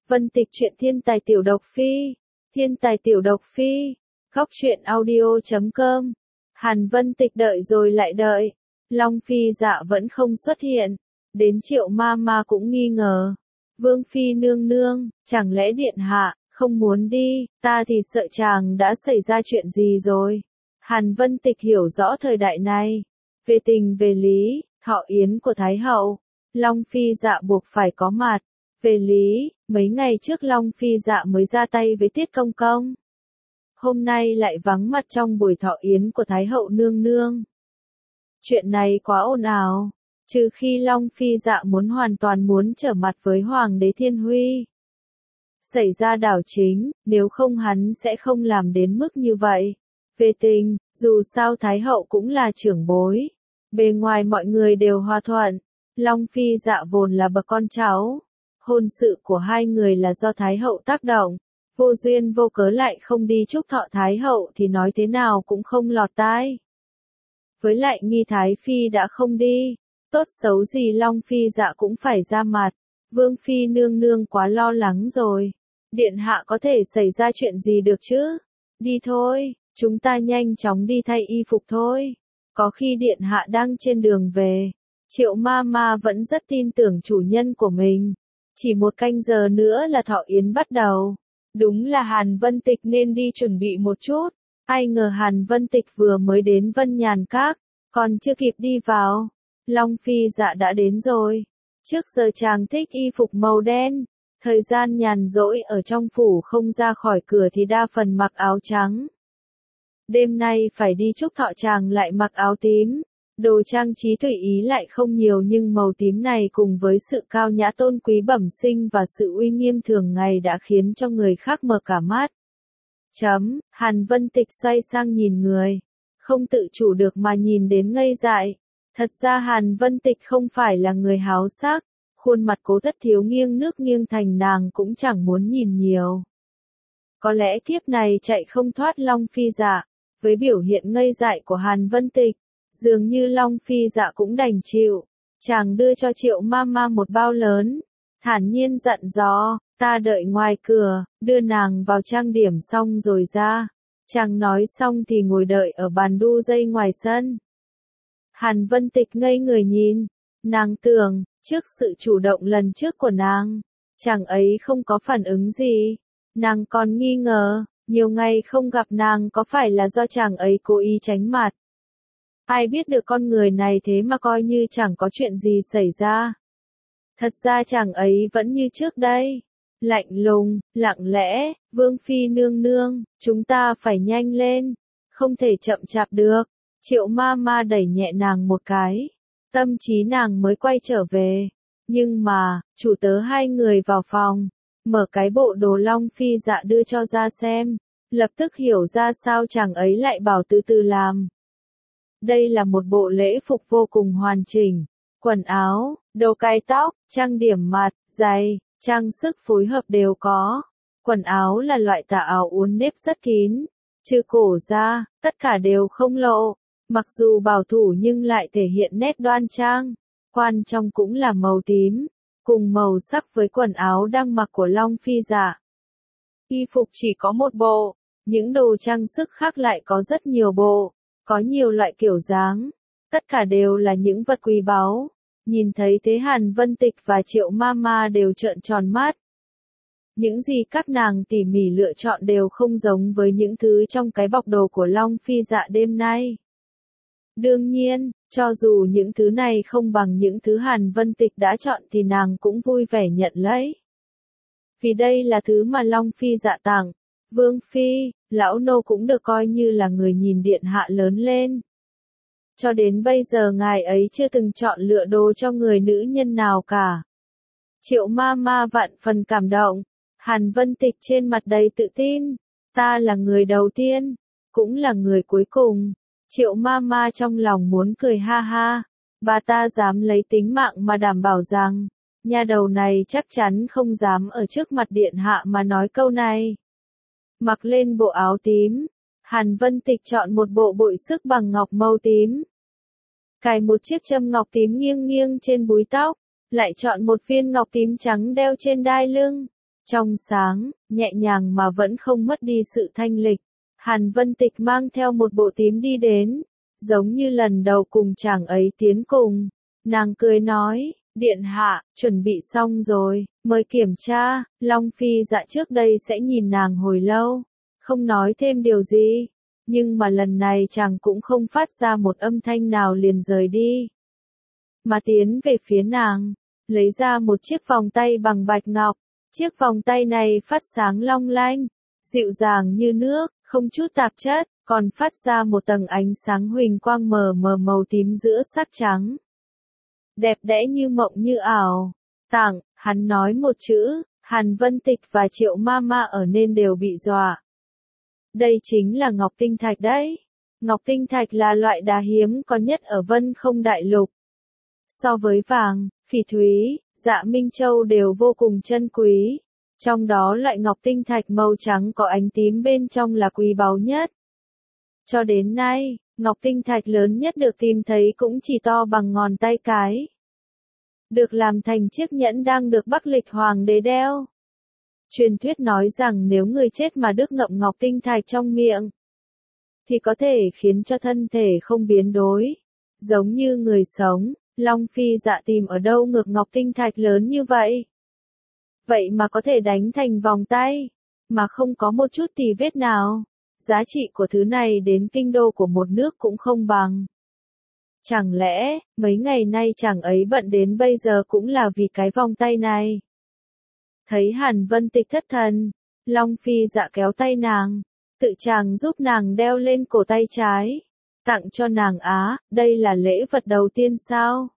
Vân Tịch truyện thiên tài tiểu độc phi. Thiên tài tiểu độc phi. Góc truyện audio.com. Hàn Vân Tịch đợi rồi lại đợi. Long Phi Dạ vẫn không xuất hiện. Đến Triệu Ma Ma cũng nghi ngờ. Vương Phi nương nương, chẳng lẽ điện hạ không muốn đi, ta thì sợ chàng đã xảy ra chuyện gì rồi. Hàn Vân Tịch hiểu rõ thời đại này. Về tình về lý, thọ yến của Thái Hậu, Long Phi Dạ buộc phải có mặt. Về lý, mấy ngày trước Long Phi Dạ mới ra tay với Tiết Công Công. Hôm nay lại vắng mặt trong buổi thọ yến của Thái Hậu nương nương. Chuyện này quá ồn ào, trừ khi Long Phi Dạ hoàn toàn muốn trở mặt với Hoàng đế Thiên Huy. Xảy ra đảo chính, nếu không hắn sẽ không làm đến mức như vậy. Về tình, dù sao Thái Hậu cũng là trưởng bối. Bề ngoài mọi người đều hòa thuận. Long Phi Dạ vốn là bậc con cháu. Hôn sự của hai người là do Thái Hậu tác động. Vô duyên vô cớ lại không đi chúc thọ Thái Hậu thì nói thế nào cũng không lọt tai. Với lại Nghi Thái Phi đã không đi. Tốt xấu gì Long Phi Dạ cũng phải ra mặt. Vương Phi nương nương quá lo lắng rồi. Điện hạ có thể xảy ra chuyện gì được chứ? Đi thôi, chúng ta nhanh chóng đi thay y phục thôi. Có khi điện hạ đang trên đường về. Triệu Ma Ma vẫn rất tin tưởng chủ nhân của mình. Chỉ 1 canh giờ nữa là thọ yến bắt đầu. Đúng là Hàn Vân Tịch nên đi chuẩn bị một chút. Ai ngờ Hàn Vân Tịch vừa mới đến Vân Nhàn Các, còn chưa kịp đi vào. Long Phi Dạ đã đến rồi. Trước giờ chàng thích y phục màu đen. Thời gian nhàn rỗi ở trong phủ không ra khỏi cửa thì đa phần mặc áo trắng. Đêm nay phải đi chúc thọ chàng lại mặc áo tím. Đồ trang trí tùy ý lại không nhiều nhưng màu tím này cùng với sự cao nhã tôn quý bẩm sinh và sự uy nghiêm thường ngày đã khiến cho người khác mở cả mắt. Hàn Vân Tịch xoay sang nhìn người. Không tự chủ được mà nhìn đến ngây dại. Thật ra Hàn Vân Tịch không phải là người háo sắc. Khuôn mặt Cố Thất Thiếu nghiêng nước nghiêng thành nàng cũng chẳng muốn nhìn nhiều. Có lẽ kiếp này chạy không thoát Long Phi Dạ. Với biểu hiện ngây dại của Hàn Vân Tịch, dường như Long Phi Dạ cũng đành chịu. Chàng đưa cho Triệu Ma Ma một bao lớn. Thản nhiên dặn dò, ta đợi ngoài cửa, đưa nàng vào trang điểm xong rồi ra. Chàng nói xong thì ngồi đợi ở bàn đu dây ngoài sân. Hàn Vân Tịch ngây người nhìn. Nàng tưởng, trước sự chủ động lần trước của nàng, chàng ấy không có phản ứng gì. Nàng còn nghi ngờ, nhiều ngày không gặp nàng có phải là do chàng ấy cố ý tránh mặt. Ai biết được con người này thế mà coi như chẳng có chuyện gì xảy ra. Thật ra chàng ấy vẫn như trước đây. Lạnh lùng, lặng lẽ, Vương Phi nương nương, chúng ta phải nhanh lên. Không thể chậm chạp được. Triệu Ma Ma đẩy nhẹ nàng một cái. Tâm trí nàng mới quay trở về. Nhưng mà, chủ tớ hai người vào phòng. Mở cái bộ đồ Long Phi Dạ đưa cho ra xem. Lập tức hiểu ra sao chàng ấy lại bảo từ từ làm. Đây là một bộ lễ phục vô cùng hoàn chỉnh. Quần áo, đồ cài tóc, trang điểm mặt, giày, trang sức phối hợp đều có. Quần áo là loại tà áo uốn nếp rất kín. Trừ cổ ra, tất cả đều không lộ. Mặc dù bảo thủ nhưng lại thể hiện nét đoan trang. Quan trọng cũng là màu tím. Cùng màu sắc với quần áo đang mặc của Long Phi Dạ. Y phục chỉ có một bộ. Những đồ trang sức khác lại có rất nhiều bộ. Có nhiều loại kiểu dáng. Tất cả đều là những vật quý báu. Nhìn thấy thế Hàn Vân Tịch và Triệu Ma Ma đều trợn tròn mắt. Những gì các nàng tỉ mỉ lựa chọn đều không giống với những thứ trong cái bọc đồ của Long Phi Dạ đêm nay. Đương nhiên, cho dù những thứ này không bằng những thứ Hàn Vân Tịch đã chọn thì nàng cũng vui vẻ nhận lấy. Vì đây là thứ mà Long Phi Dạ tặng. Vương Phi, lão nô cũng được coi như là người nhìn điện hạ lớn lên. Cho đến bây giờ ngài ấy chưa từng chọn lựa đồ cho người nữ nhân nào cả. Triệu Ma Ma vạn phần cảm động. Hàn Vân Tịch trên mặt đầy tự tin. Ta là người đầu tiên, cũng là người cuối cùng. Triệu Ma Ma trong lòng muốn cười ha ha. Bà ta dám lấy tính mạng mà đảm bảo rằng, nha đầu này chắc chắn không dám ở trước mặt điện hạ mà nói câu này. Mặc lên bộ áo tím, Hàn Vân Tịch chọn một bộ bội sức bằng ngọc màu tím. Cài một chiếc châm ngọc tím nghiêng nghiêng trên búi tóc, lại chọn một viên ngọc tím trắng đeo trên đai lưng. trong sáng, nhẹ nhàng mà vẫn không mất đi sự thanh lịch. Hàn Vân Tịch mang theo một bộ tím đi đến, giống như lần đầu cùng chàng ấy tiến cùng. Nàng cười nói, điện hạ, chuẩn bị xong rồi, mời kiểm tra. Long Phi Dạ trước đây sẽ nhìn nàng hồi lâu, không nói thêm điều gì, nhưng mà lần này chàng cũng không phát ra một âm thanh nào liền rời đi, mà tiến về phía nàng, lấy ra một chiếc vòng tay bằng bạch ngọc. Chiếc vòng tay này phát sáng long lanh, dịu dàng như nước, không chút tạp chất, còn phát ra một tầng ánh sáng huỳnh quang mờ mờ màu tím giữa sắc trắng. Đẹp đẽ như mộng như ảo. Tặng, hắn nói một chữ, Hàn Vân Tịch và Triệu Mama ở nên đều bị dọa. Đây chính là ngọc tinh thạch đấy. Ngọc tinh thạch là loại đá hiếm có nhất ở Vân Không Đại Lục. So với vàng, phỉ thúy, dạ minh châu đều vô cùng chân quý. Trong đó loại ngọc tinh thạch màu trắng có ánh tím bên trong là quý báu nhất. Cho đến nay, ngọc tinh thạch lớn nhất được tìm thấy cũng chỉ to bằng ngón tay cái. Được làm thành chiếc nhẫn đang được Bắc Lịch Hoàng đế đeo. Truyền thuyết nói rằng nếu người chết mà đứt ngậm ngọc tinh thạch trong miệng, thì có thể khiến cho thân thể không biến đổi, giống như người sống. Long Phi Dạ tìm ở đâu ngược ngọc tinh thạch lớn như vậy? Vậy mà có thể đánh thành vòng tay, mà không có một chút tì vết nào. Giá trị của thứ này đến kinh đô của một nước cũng không bằng. Chẳng lẽ, mấy ngày nay chàng ấy bận đến bây giờ cũng là vì cái vòng tay này? Thấy Hàn Vân Tịch thất thần, Long Phi Dạ kéo tay nàng, tự chàng giúp nàng đeo lên cổ tay trái. Tặng cho nàng á, đây là lễ vật đầu tiên sao?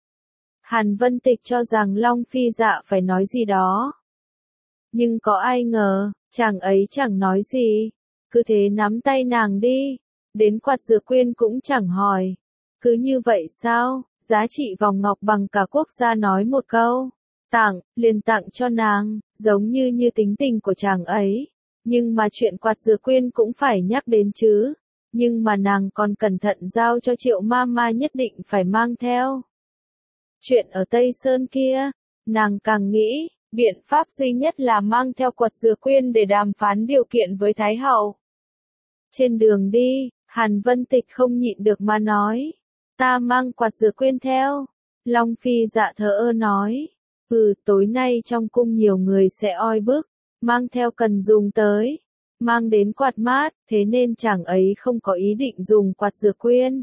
Hàn Vân Tịch cho rằng Long Phi Dạ phải nói gì đó. Nhưng có ai ngờ, chàng ấy chẳng nói gì. Cứ thế nắm tay nàng đi. Đến quạt dừa quyên cũng chẳng hỏi. Cứ như vậy sao? Giá trị vòng ngọc bằng cả quốc gia nói một câu. Tặng, liền tặng cho nàng, giống như tính tình của chàng ấy. Nhưng mà chuyện quạt dừa quyên cũng phải nhắc đến chứ. Nhưng mà nàng còn cẩn thận giao cho Triệu Mama nhất định phải mang theo. Chuyện ở Tây Sơn kia, nàng càng nghĩ, biện pháp duy nhất là mang theo quạt dừa quyên để đàm phán điều kiện với Thái Hậu. Trên đường đi, Hàn Vân Tịch không nhịn được mà nói, ta mang quạt dừa quyên theo. Long Phi Dạ thờ ơ nói, tối nay trong cung nhiều người sẽ oi bức, mang theo cần dùng tới. Mang đến quạt mát, thế nên chàng ấy không có ý định dùng quạt dừa quyên.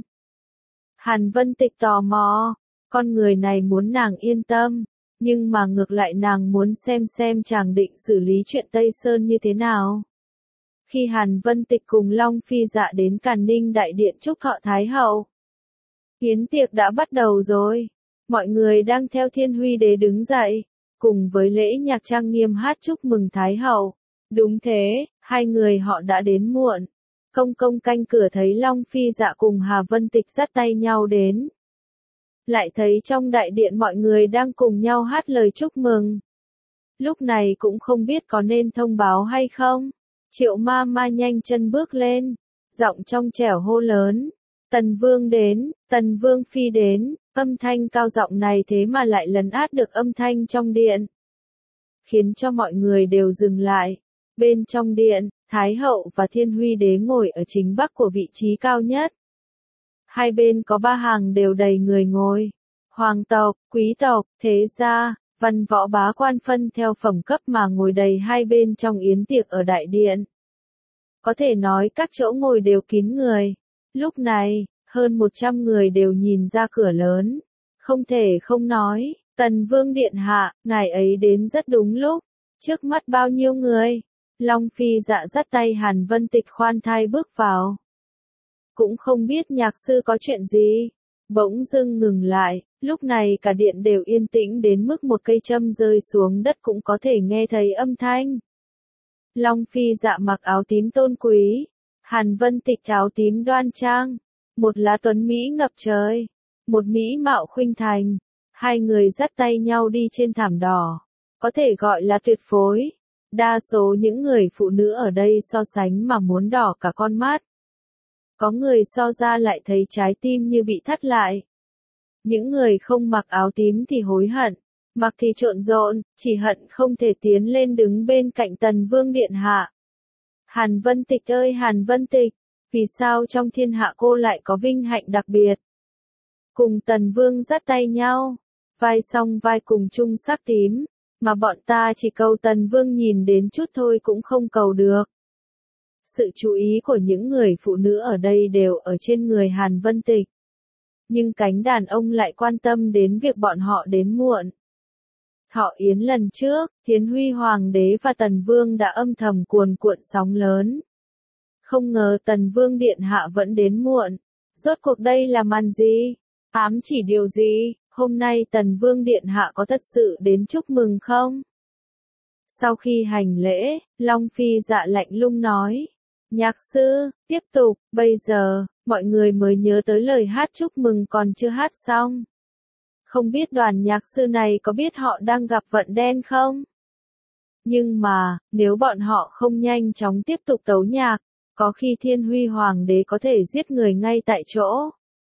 Hàn Vân Tịch tò mò, con người này muốn nàng yên tâm, nhưng mà ngược lại nàng muốn xem chàng định xử lý chuyện Tây Sơn như thế nào. Khi Hàn Vân Tịch cùng Long Phi Dạ đến Càn Ninh Đại Điện chúc thọ Thái Hậu, yến tiệc đã bắt đầu rồi. Mọi người đang theo Thiên Huy Đế đứng dậy, cùng với lễ nhạc trang nghiêm hát chúc mừng Thái Hậu. Đúng thế, hai người họ đã đến muộn. Công công canh cửa thấy Long Phi Dạ cùng Hà Vân Tịch dắt tay nhau đến. Lại thấy trong đại điện mọi người đang cùng nhau hát lời chúc mừng. Lúc này cũng không biết có nên thông báo hay không. Triệu Mama nhanh chân bước lên, giọng trong trẻo hô lớn. Tần Vương đến, Tần Vương Phi đến, âm thanh cao giọng này thế mà lại lấn át được âm thanh trong điện. Khiến cho mọi người đều dừng lại. Bên trong điện, Thái Hậu và Thiên Huy Đế ngồi ở chính bắc của vị trí cao nhất. Hai bên có ba hàng đều đầy người ngồi. Hoàng tộc, quý tộc, thế gia, văn võ bá quan phân theo phẩm cấp mà ngồi đầy hai bên trong yến tiệc ở đại điện. Có thể nói các chỗ ngồi đều kín người. Lúc này, hơn 100 người đều nhìn ra cửa lớn. Không thể không nói, Tần Vương Điện Hạ, ngài ấy đến rất đúng lúc. Trước mắt bao nhiêu người? Long Phi Dạ dắt tay Hàn Vân Tịch khoan thai bước vào. Cũng không biết nhạc sư có chuyện gì. Bỗng dưng ngừng lại, lúc này cả điện đều yên tĩnh đến mức một cây châm rơi xuống đất cũng có thể nghe thấy âm thanh. Long Phi Dạ mặc áo tím tôn quý, Hàn Vân Tịch áo tím đoan trang, một lá tuấn Mỹ ngập trời, một mỹ mạo khuynh thành, hai người dắt tay nhau đi trên thảm đỏ, có thể gọi là tuyệt phối. Đa số những người phụ nữ ở đây so sánh mà muốn đỏ cả con mắt. Có người so ra lại thấy trái tim như bị thắt lại. Những người không mặc áo tím thì hối hận, mặc thì trộn rộn, chỉ hận không thể tiến lên đứng bên cạnh Tần Vương điện hạ. Hàn Vân Tịch ơi Hàn Vân Tịch, vì sao trong thiên hạ cô lại có vinh hạnh đặc biệt? Cùng Tần Vương dắt tay nhau, vai song vai cùng chung sắc tím, mà bọn ta chỉ cầu Tần Vương nhìn đến chút thôi cũng không cầu được. Sự chú ý của những người phụ nữ ở đây đều ở trên người Hàn Vân Tịch. Nhưng cánh đàn ông lại quan tâm đến việc bọn họ đến muộn. Thọ yến lần trước, Thiên Huy Hoàng đế và Tần Vương đã âm thầm cuồn cuộn sóng lớn. Không ngờ Tần Vương điện hạ vẫn đến muộn. Rốt cuộc đây là màn gì? Ám chỉ điều gì? Hôm nay Tần Vương điện hạ có thật sự đến chúc mừng không? Sau khi hành lễ, Long Phi Dạ lạnh lùng nói. Nhạc sư, tiếp tục, bây giờ, mọi người mới nhớ tới lời hát chúc mừng còn chưa hát xong. Không biết đoàn nhạc sư này có biết họ đang gặp vận đen không? Nhưng mà, nếu bọn họ không nhanh chóng tiếp tục tấu nhạc, có khi Thiên Huy Hoàng đế có thể giết người ngay tại chỗ.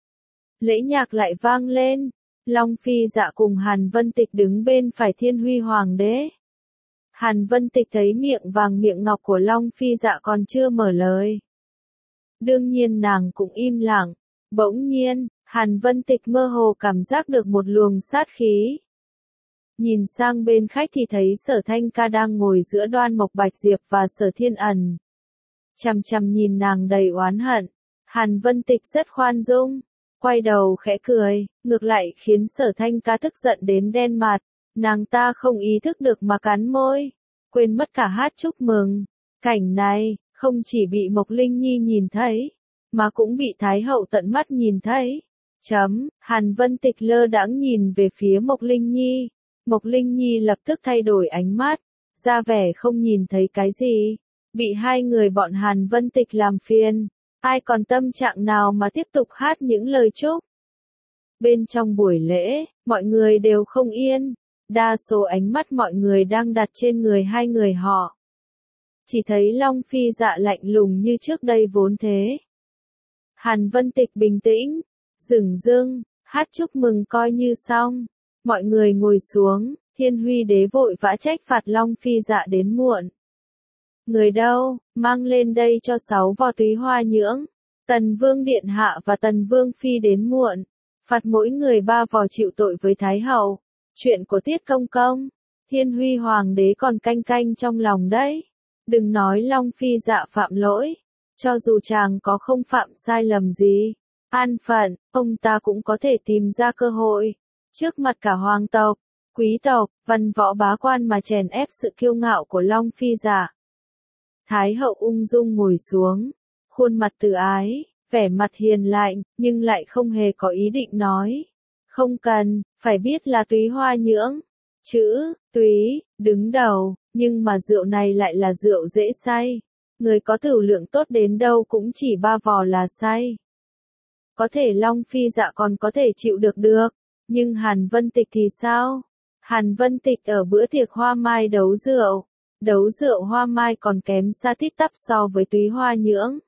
Lễ nhạc lại vang lên, Long Phi Dạ cùng Hàn Vân Tịch đứng bên phải Thiên Huy Hoàng đế. Hàn Vân Tịch thấy miệng vàng miệng ngọc của Long Phi Dạ còn chưa mở lời. Đương nhiên nàng cũng im lặng. Bỗng nhiên, Hàn Vân Tịch mơ hồ cảm giác được một luồng sát khí. Nhìn sang bên khách thì thấy Sở Thanh Ca đang ngồi giữa Đoan Mộc Bạch Diệp và Sở Thiên Ẩn. Chằm chằm nhìn nàng đầy oán hận. Hàn Vân Tịch rất khoan dung, quay đầu khẽ cười, ngược lại khiến Sở Thanh Ca tức giận đến đen mặt. Nàng ta không ý thức được mà cắn môi, quên mất cả hát chúc mừng. Cảnh này, không chỉ bị Mộc Linh Nhi nhìn thấy, mà cũng bị Thái hậu tận mắt nhìn thấy. Hàn Vân Tịch lơ đãng nhìn về phía Mộc Linh Nhi. Mộc Linh Nhi lập tức thay đổi ánh mắt, ra vẻ không nhìn thấy cái gì. Bị hai người bọn Hàn Vân Tịch làm phiền, ai còn tâm trạng nào mà tiếp tục hát những lời chúc. Bên trong buổi lễ, mọi người đều không yên. Đa số ánh mắt mọi người đang đặt trên người hai người họ. Chỉ thấy Long Phi Dạ lạnh lùng như trước đây vốn thế. Hàn Vân Tịch bình tĩnh, dửng dưng, hát chúc mừng coi như xong. Mọi người ngồi xuống, Thiên Huy đế vội vã trách phạt Long Phi Dạ đến muộn. Người đâu, mang lên đây cho 6 vò túy hoa nhưỡng. Tần Vương điện hạ và Tần Vương phi đến muộn, phạt mỗi người 3 vò chịu tội với Thái hậu. Chuyện của Tiết Công Công, Thiên Huy Hoàng đế còn canh canh trong lòng đấy. Đừng nói Long Phi Dạ phạm lỗi, cho dù chàng có không phạm sai lầm gì, an phận, ông ta cũng có thể tìm ra cơ hội, trước mặt cả hoàng tộc, quý tộc, văn võ bá quan mà chèn ép sự kiêu ngạo của Long Phi Dạ. Thái hậu ung dung ngồi xuống, khuôn mặt từ ái, vẻ mặt hiền lạnh, nhưng lại không hề có ý định nói. Không cần, phải biết là túy hoa nhưỡng. Chữ, túy, đứng đầu, nhưng mà rượu này lại là rượu dễ say. Người có tửu lượng tốt đến đâu cũng chỉ 3 vò là say. Có thể Long Phi Dạ còn có thể chịu được, nhưng Hàn Vân Tịch thì sao? Hàn Vân Tịch ở bữa tiệc hoa mai đấu rượu hoa mai còn kém xa tít tắp so với túy hoa nhưỡng.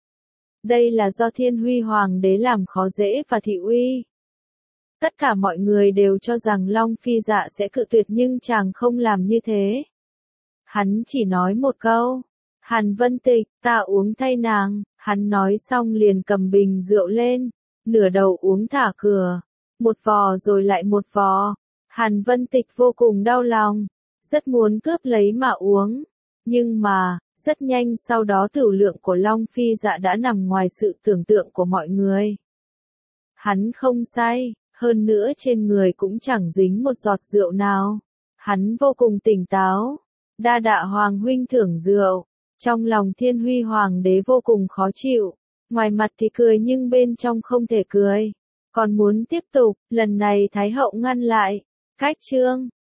Đây là do Thiên Huy Hoàng đế làm khó dễ và thị uy. Tất cả mọi người đều cho rằng Long Phi Dạ sẽ cự tuyệt nhưng chàng không làm như thế. Hắn chỉ nói một câu, Hàn Vân Tịch, ta uống thay nàng. Hắn nói xong liền cầm bình rượu lên, nửa đầu uống thả cửa, một vò rồi lại một vò. Hàn Vân Tịch vô cùng đau lòng, rất muốn cướp lấy mà uống, nhưng mà, rất nhanh sau đó tửu lượng của Long Phi Dạ đã nằm ngoài sự tưởng tượng của mọi người. Hắn không say, hơn nữa trên người cũng chẳng dính một giọt rượu nào. Hắn vô cùng tỉnh táo, đa tạ Hoàng huynh thưởng rượu. Trong lòng Thiên Huy Hoàng đế vô cùng khó chịu, ngoài mặt thì cười nhưng bên trong không thể cười. Còn muốn tiếp tục, lần này Thái hậu ngăn lại. Cách chương